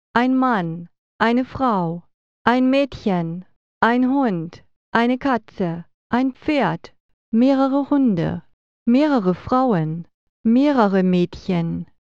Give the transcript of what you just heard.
ein Mann, eine Frau, ein Mädchen, ein Hund, eine Katze, ein Pferd, mehrere Hunde, mehrere Frauen, mehrere Mädchen,